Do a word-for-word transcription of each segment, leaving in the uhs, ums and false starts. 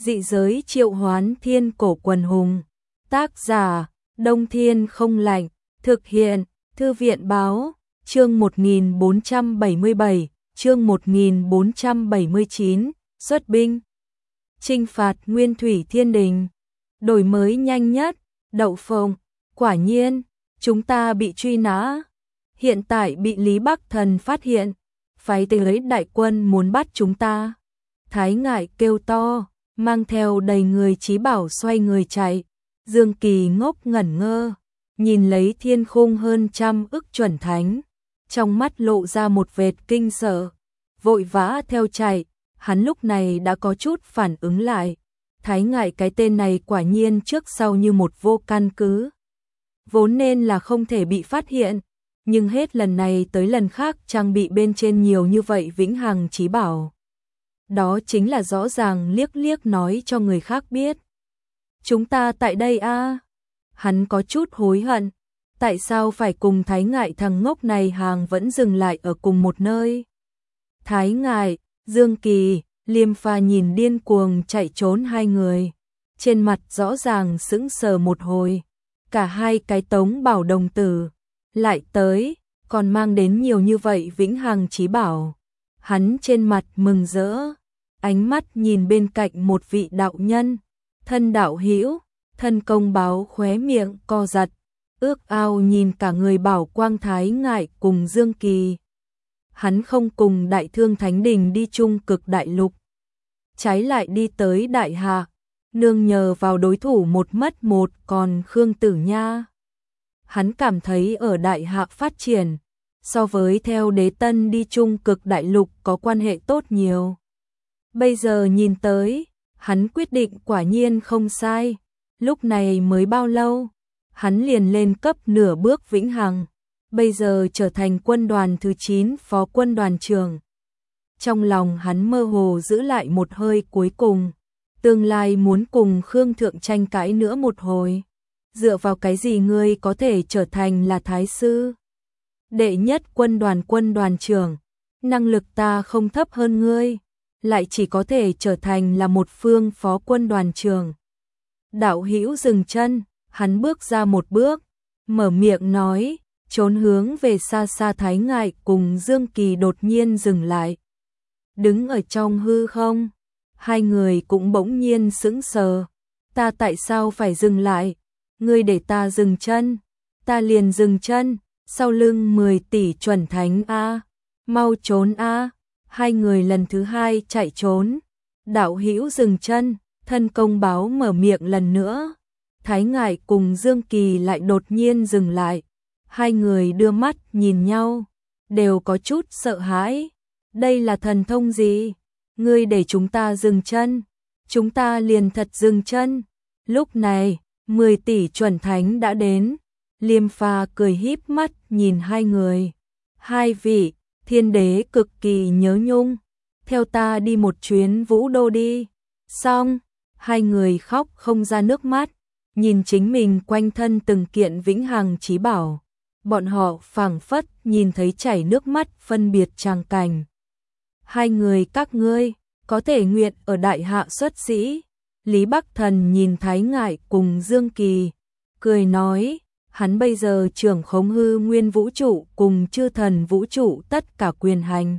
Dị giới triệu hoán thiên cổ quần hùng. Tác giả, Đông Thiên không lạnh. Thực hiện, Thư viện báo. Chương một nghìn bốn trăm bảy mươi bảy, chương một nghìn bốn trăm bảy mươi chín, xuất binh. Chinh phạt Nguyên Thủy Thiên Đình. Đổi mới nhanh nhất, Đậu Phộng. Quả nhiên, chúng ta bị truy nã. Hiện tại bị Lý Bắc Thần phát hiện. Phái tới đại quân muốn bắt chúng ta. Thái Ngại kêu to, mang theo đầy người trí bảo xoay người chạy. Dương Kỳ ngốc ngẩn ngơ, nhìn lấy thiên khung hơn trăm ức chuẩn thánh. Trong mắt lộ ra một vệt kinh sợ, vội vã theo chạy. Hắn lúc này đã có chút phản ứng lại. Thái Ngại cái tên này quả nhiên trước sau như một vô căn cứ. Vốn nên là không thể bị phát hiện, nhưng hết lần này tới lần khác trang bị bên trên nhiều như vậy vĩnh hằng chí bảo. Đó chính là rõ ràng liếc liếc nói cho người khác biết. Chúng ta tại đây a. À? Hắn có chút hối hận. Tại sao phải cùng Thái Ngại thằng ngốc này hàng vẫn dừng lại ở cùng một nơi? Thái Ngại, Dương Kỳ, Liêm Pha nhìn điên cuồng chạy trốn hai người. Trên mặt rõ ràng sững sờ một hồi. Cả hai cái tống bảo đồng tử. Lại tới, còn mang đến nhiều như vậy vĩnh hằng chí bảo. Hắn trên mặt mừng rỡ. Ánh mắt nhìn bên cạnh một vị đạo nhân. Thân đạo hữu, thân công báo khóe miệng co giật. Ước ao nhìn cả người bảo quang Thái Ngại cùng Dương Kỳ. Hắn không cùng Đại Thương Thánh Đình đi chung cực đại lục. Trái lại đi tới Đại Hạ. Nương nhờ vào đối thủ một mất một còn Khương Tử Nha. Hắn cảm thấy ở Đại Hạ phát triển, so với theo Đế Tân đi chung cực đại lục có quan hệ tốt nhiều. Bây giờ nhìn tới, hắn quyết định quả nhiên không sai. Lúc này mới bao lâu, hắn liền lên cấp nửa bước vĩnh hằng. Bây giờ trở thành quân đoàn thứ chín phó quân đoàn trưởng. Trong lòng hắn mơ hồ giữ lại một hơi cuối cùng. Tương lai muốn cùng Khương Thượng tranh cãi nữa một hồi. Dựa vào cái gì ngươi có thể trở thành là thái sư? Đệ nhất quân đoàn quân đoàn trưởng. Năng lực ta không thấp hơn ngươi. Lại chỉ có thể trở thành là một phương phó quân đoàn trưởng. Đạo hữu dừng chân. Hắn bước ra một bước. Mở miệng nói. Trốn hướng về xa xa Thái Ngại cùng Dương Kỳ đột nhiên dừng lại. Đứng ở trong hư không. Hai người cũng bỗng nhiên sững sờ. Ta tại sao phải dừng lại? Ngươi để ta dừng chân. Ta liền dừng chân. Sau lưng mười tỷ chuẩn thánh a. Mau trốn a. Hai người lần thứ hai chạy trốn. Đạo hữu dừng chân. Thân công báo mở miệng lần nữa. Thái Ngại cùng Dương Kỳ lại đột nhiên dừng lại. Hai người đưa mắt nhìn nhau. Đều có chút sợ hãi. Đây là thần thông gì? Ngươi để chúng ta dừng chân. Chúng ta liền thật dừng chân. Lúc này, mười tỷ chuẩn thánh đã đến. Liêm Pha cười híp mắt nhìn hai người. Hai vị, thiên đế cực kỳ nhớ nhung. Theo ta đi một chuyến Vũ Đô đi. Xong, hai người khóc không ra nước mắt. Nhìn chính mình quanh thân từng kiện vĩnh hằng chí bảo. Bọn họ phảng phất nhìn thấy chảy nước mắt phân biệt tràng cảnh. Hai người các ngươi có thể nguyện ở Đại Hạ xuất sĩ. Lý Bắc Thần nhìn Thái Ngại cùng Dương Kỳ, cười nói, hắn bây giờ trưởng khống hư nguyên vũ trụ cùng chư thần vũ trụ tất cả quyền hành.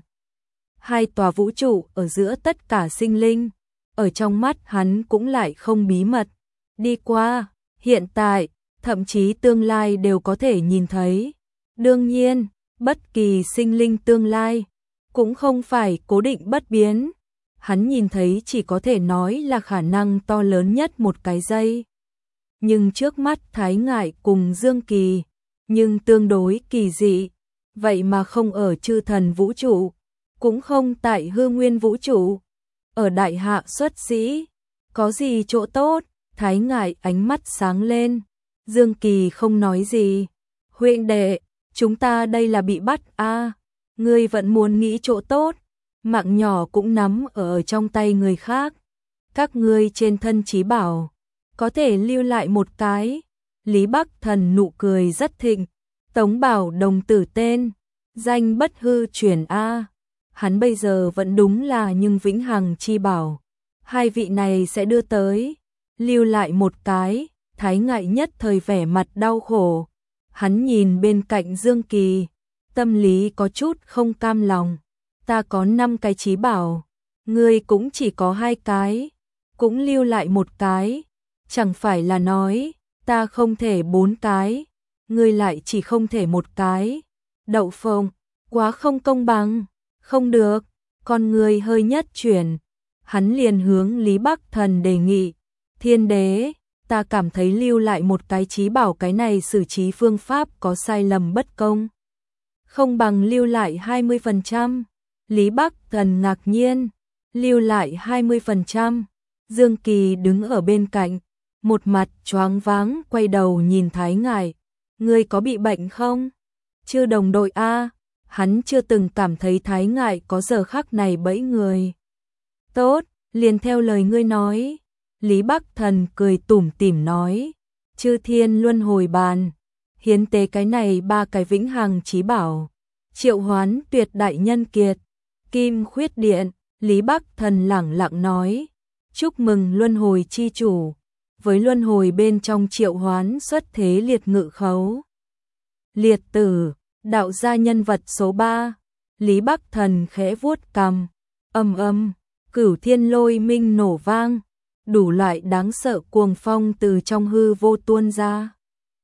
Hai tòa vũ trụ ở giữa tất cả sinh linh, ở trong mắt hắn cũng lại không bí mật. Đi qua, hiện tại, thậm chí tương lai đều có thể nhìn thấy. Đương nhiên, bất kỳ sinh linh tương lai cũng không phải cố định bất biến. Hắn nhìn thấy chỉ có thể nói là khả năng to lớn nhất một cái giây. Nhưng trước mắt Thái Ngại cùng Dương Kỳ, nhưng tương đối kỳ dị. Vậy mà không ở chư thần vũ trụ, cũng không tại hư nguyên vũ trụ. Ở Đại Hạ xuất sĩ, có gì chỗ tốt? Thái Ngại ánh mắt sáng lên. Dương Kỳ không nói gì. Huynh đệ, chúng ta đây là bị bắt a. À, ngươi vẫn muốn nghĩ chỗ tốt. Mạng nhỏ cũng nắm ở trong tay người khác. Các ngươi trên thân chí bảo, có thể lưu lại một cái. Lý Bắc Thần nụ cười rất thịnh. Tống Bảo đồng tử tên, danh bất hư truyền a. Hắn bây giờ vẫn đúng là nhưng vĩnh hằng chi bảo. hai vị này sẽ đưa tới, lưu lại một cái. Thái Ngại nhất thời vẻ mặt đau khổ, hắn nhìn bên cạnh Dương Kỳ, tâm lý có chút không cam lòng. Ta có năm cái chí bảo, ngươi cũng chỉ có hai cái, cũng lưu lại một cái, chẳng phải là nói ta không thể bốn cái, ngươi lại chỉ không thể một cái. Đậu Phộng, quá không công bằng, không được. Con người hơi nhất chuyển, hắn liền hướng Lý Bắc Thần đề nghị, Thiên đế, ta cảm thấy lưu lại một cái chí bảo cái này xử trí phương pháp có sai lầm bất công. Không bằng lưu lại hai mươi phần trăm. Lý Bắc Thần ngạc nhiên, lưu lại hai mươi phần trăm. Dương Kỳ đứng ở bên cạnh, một mặt choáng váng quay đầu nhìn Thái Ngại, ngươi có bị bệnh không? Chưa đồng đội a, hắn chưa từng cảm thấy Thái Ngại có giờ khắc này bẫy người. Tốt, liền theo lời ngươi nói. Lý Bắc Thần cười tủm tỉm nói, Chư Thiên Luân Hồi Bàn, hiến tế cái này ba cái vĩnh hằng chí bảo, triệu hoán tuyệt đại nhân kiệt, Kim Khuyết Điện. Lý Bắc Thần lẳng lặng nói, chúc mừng Luân Hồi chi chủ, với Luân Hồi bên trong triệu hoán xuất thế liệt ngự khấu. Liệt tử, đạo gia nhân vật số ba. Lý Bắc Thần khẽ vuốt cằm, âm âm, cửu thiên lôi minh nổ vang, đủ loại đáng sợ cuồng phong từ trong hư vô tuôn ra.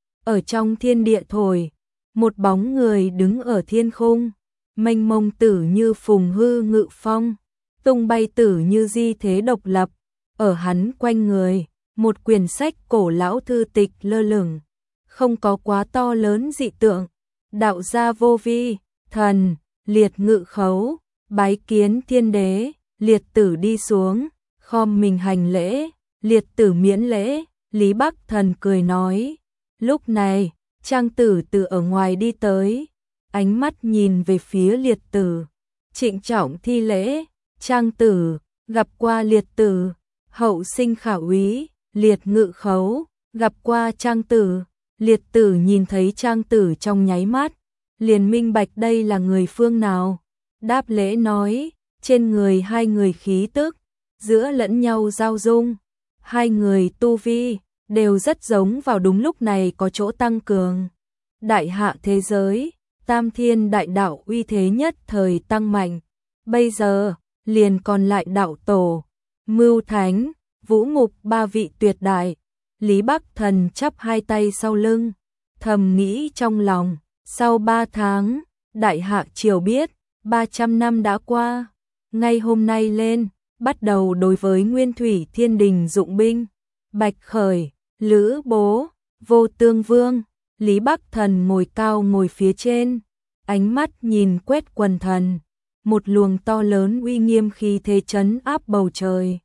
Ở trong thiên địa thổi, một bóng người đứng ở thiên khung, mênh mông tử như phùng hư ngự phong, tung bay tử như di thế độc lập. Ở hắn quanh người, một quyển sách cổ lão thư tịch lơ lửng, không có quá to lớn dị tượng. Đạo gia vô vi, thần, liệt ngự khấu, bái kiến thiên đế. Liệt tử đi xuống, khom mình hành lễ, liệt tử miễn lễ. Lý Bắc Thần cười nói, lúc này, Trang Tử từ ở ngoài đi tới, ánh mắt nhìn về phía liệt tử, trịnh trọng thi lễ. Trang Tử, gặp qua liệt tử. Hậu sinh khảo úy, liệt ngự khấu, gặp qua Trang Tử. Liệt tử nhìn thấy Trang Tử trong nháy mắt, liền minh bạch đây là người phương nào. Đáp lễ nói, trên người hai người khí tức, giữa lẫn nhau giao dung, hai người tu vi, đều rất giống vào đúng lúc này có chỗ tăng cường. Đại hạ thế giới, tam thiên đại đạo uy thế nhất thời tăng mạnh, bây giờ, liền còn lại đạo tổ, Mưu Thánh, Vũ Mục ba vị tuyệt đại. Lý Bắc Thần chắp hai tay sau lưng, thầm nghĩ trong lòng, sau ba tháng, đại hạ triều biết, ba trăm năm đã qua, ngay hôm nay lên, bắt đầu đối với Nguyên Thủy Thiên Đình dụng binh, Bạch Khởi, Lữ Bố, Vô Tương Vương. Lý Bắc Thần ngồi cao ngồi phía trên, ánh mắt nhìn quét quần thần, một luồng to lớn uy nghiêm khí thế trấn áp bầu trời.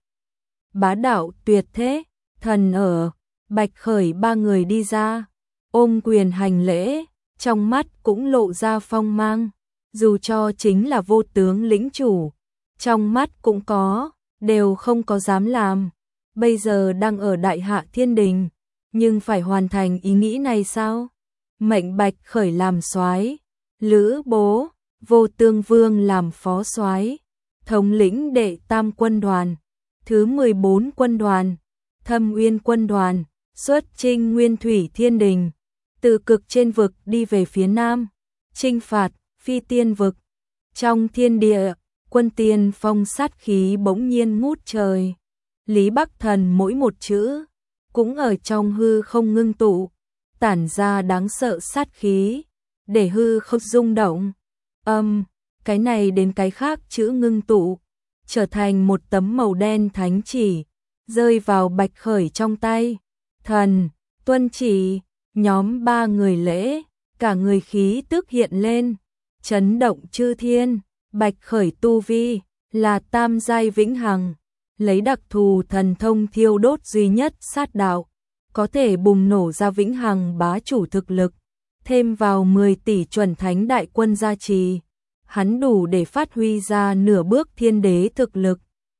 Bá đạo tuyệt thế, thần ở, Bạch Khởi ba người đi ra, ôm quyền hành lễ, trong mắt cũng lộ ra phong mang, dù cho chính là vô tướng lĩnh chủ, trong mắt cũng có, đều không có dám làm. Bây giờ đang ở Đại Hạ Thiên Đình, nhưng phải hoàn thành ý nghĩ này sao? Mệnh Bạch Khởi làm soái, Lữ Bố, Vô Tương Vương làm phó soái, thống lĩnh đệ tam quân đoàn, thứ mười bốn quân đoàn, Thâm Uyên quân đoàn, xuất chinh Nguyên Thủy Thiên Đình, từ cực trên vực đi về phía nam, chinh phạt Phi Tiên vực. Trong thiên địa, quân tiên phong sát khí bỗng nhiên ngút trời. Lý Bắc Thần mỗi một chữ cũng ở trong hư không ngưng tụ, tản ra đáng sợ sát khí, để hư không rung động. Âm, um, cái này đến cái khác chữ ngưng tụ, trở thành một tấm màu đen thánh chỉ, rơi vào Bạch Khởi trong tay. Thần, tuân chỉ, nhóm ba người lễ, cả người khí tức hiện lên, chấn động chư thiên. Bạch Khởi tu vi là tam giai vĩnh hằng, lấy đặc thù thần thông thiêu đốt duy nhất sát đạo, có thể bùng nổ ra vĩnh hằng bá chủ thực lực, thêm vào mười tỷ chuẩn thánh đại quân gia trì, hắn đủ để phát huy ra nửa bước thiên đế thực lực.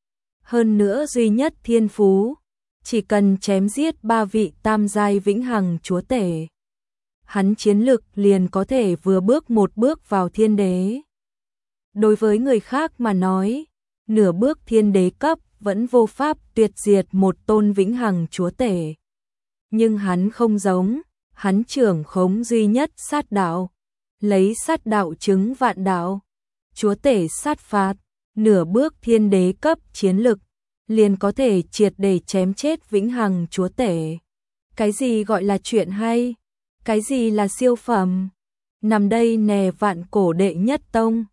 Hơn nữa duy nhất thiên phú, chỉ cần chém giết ba vị tam giai vĩnh hằng chúa tể, hắn chiến lực liền có thể vừa bước một bước vào thiên đế. Đối với người khác mà nói, nửa bước thiên đế cấp vẫn vô pháp tuyệt diệt một tôn vĩnh hằng chúa tể. Nhưng hắn không giống, hắn trưởng khống duy nhất sát đạo, lấy sát đạo chứng vạn đạo, chúa tể sát phạt, nửa bước thiên đế cấp chiến lực, liền có thể triệt để chém chết vĩnh hằng chúa tể. Cái gì gọi là chuyện hay? Cái gì là siêu phẩm? Nằm đây nè vạn cổ đệ nhất tông.